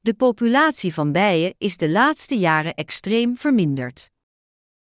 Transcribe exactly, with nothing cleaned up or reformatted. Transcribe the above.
De populatie van bijen is de laatste jaren extreem verminderd.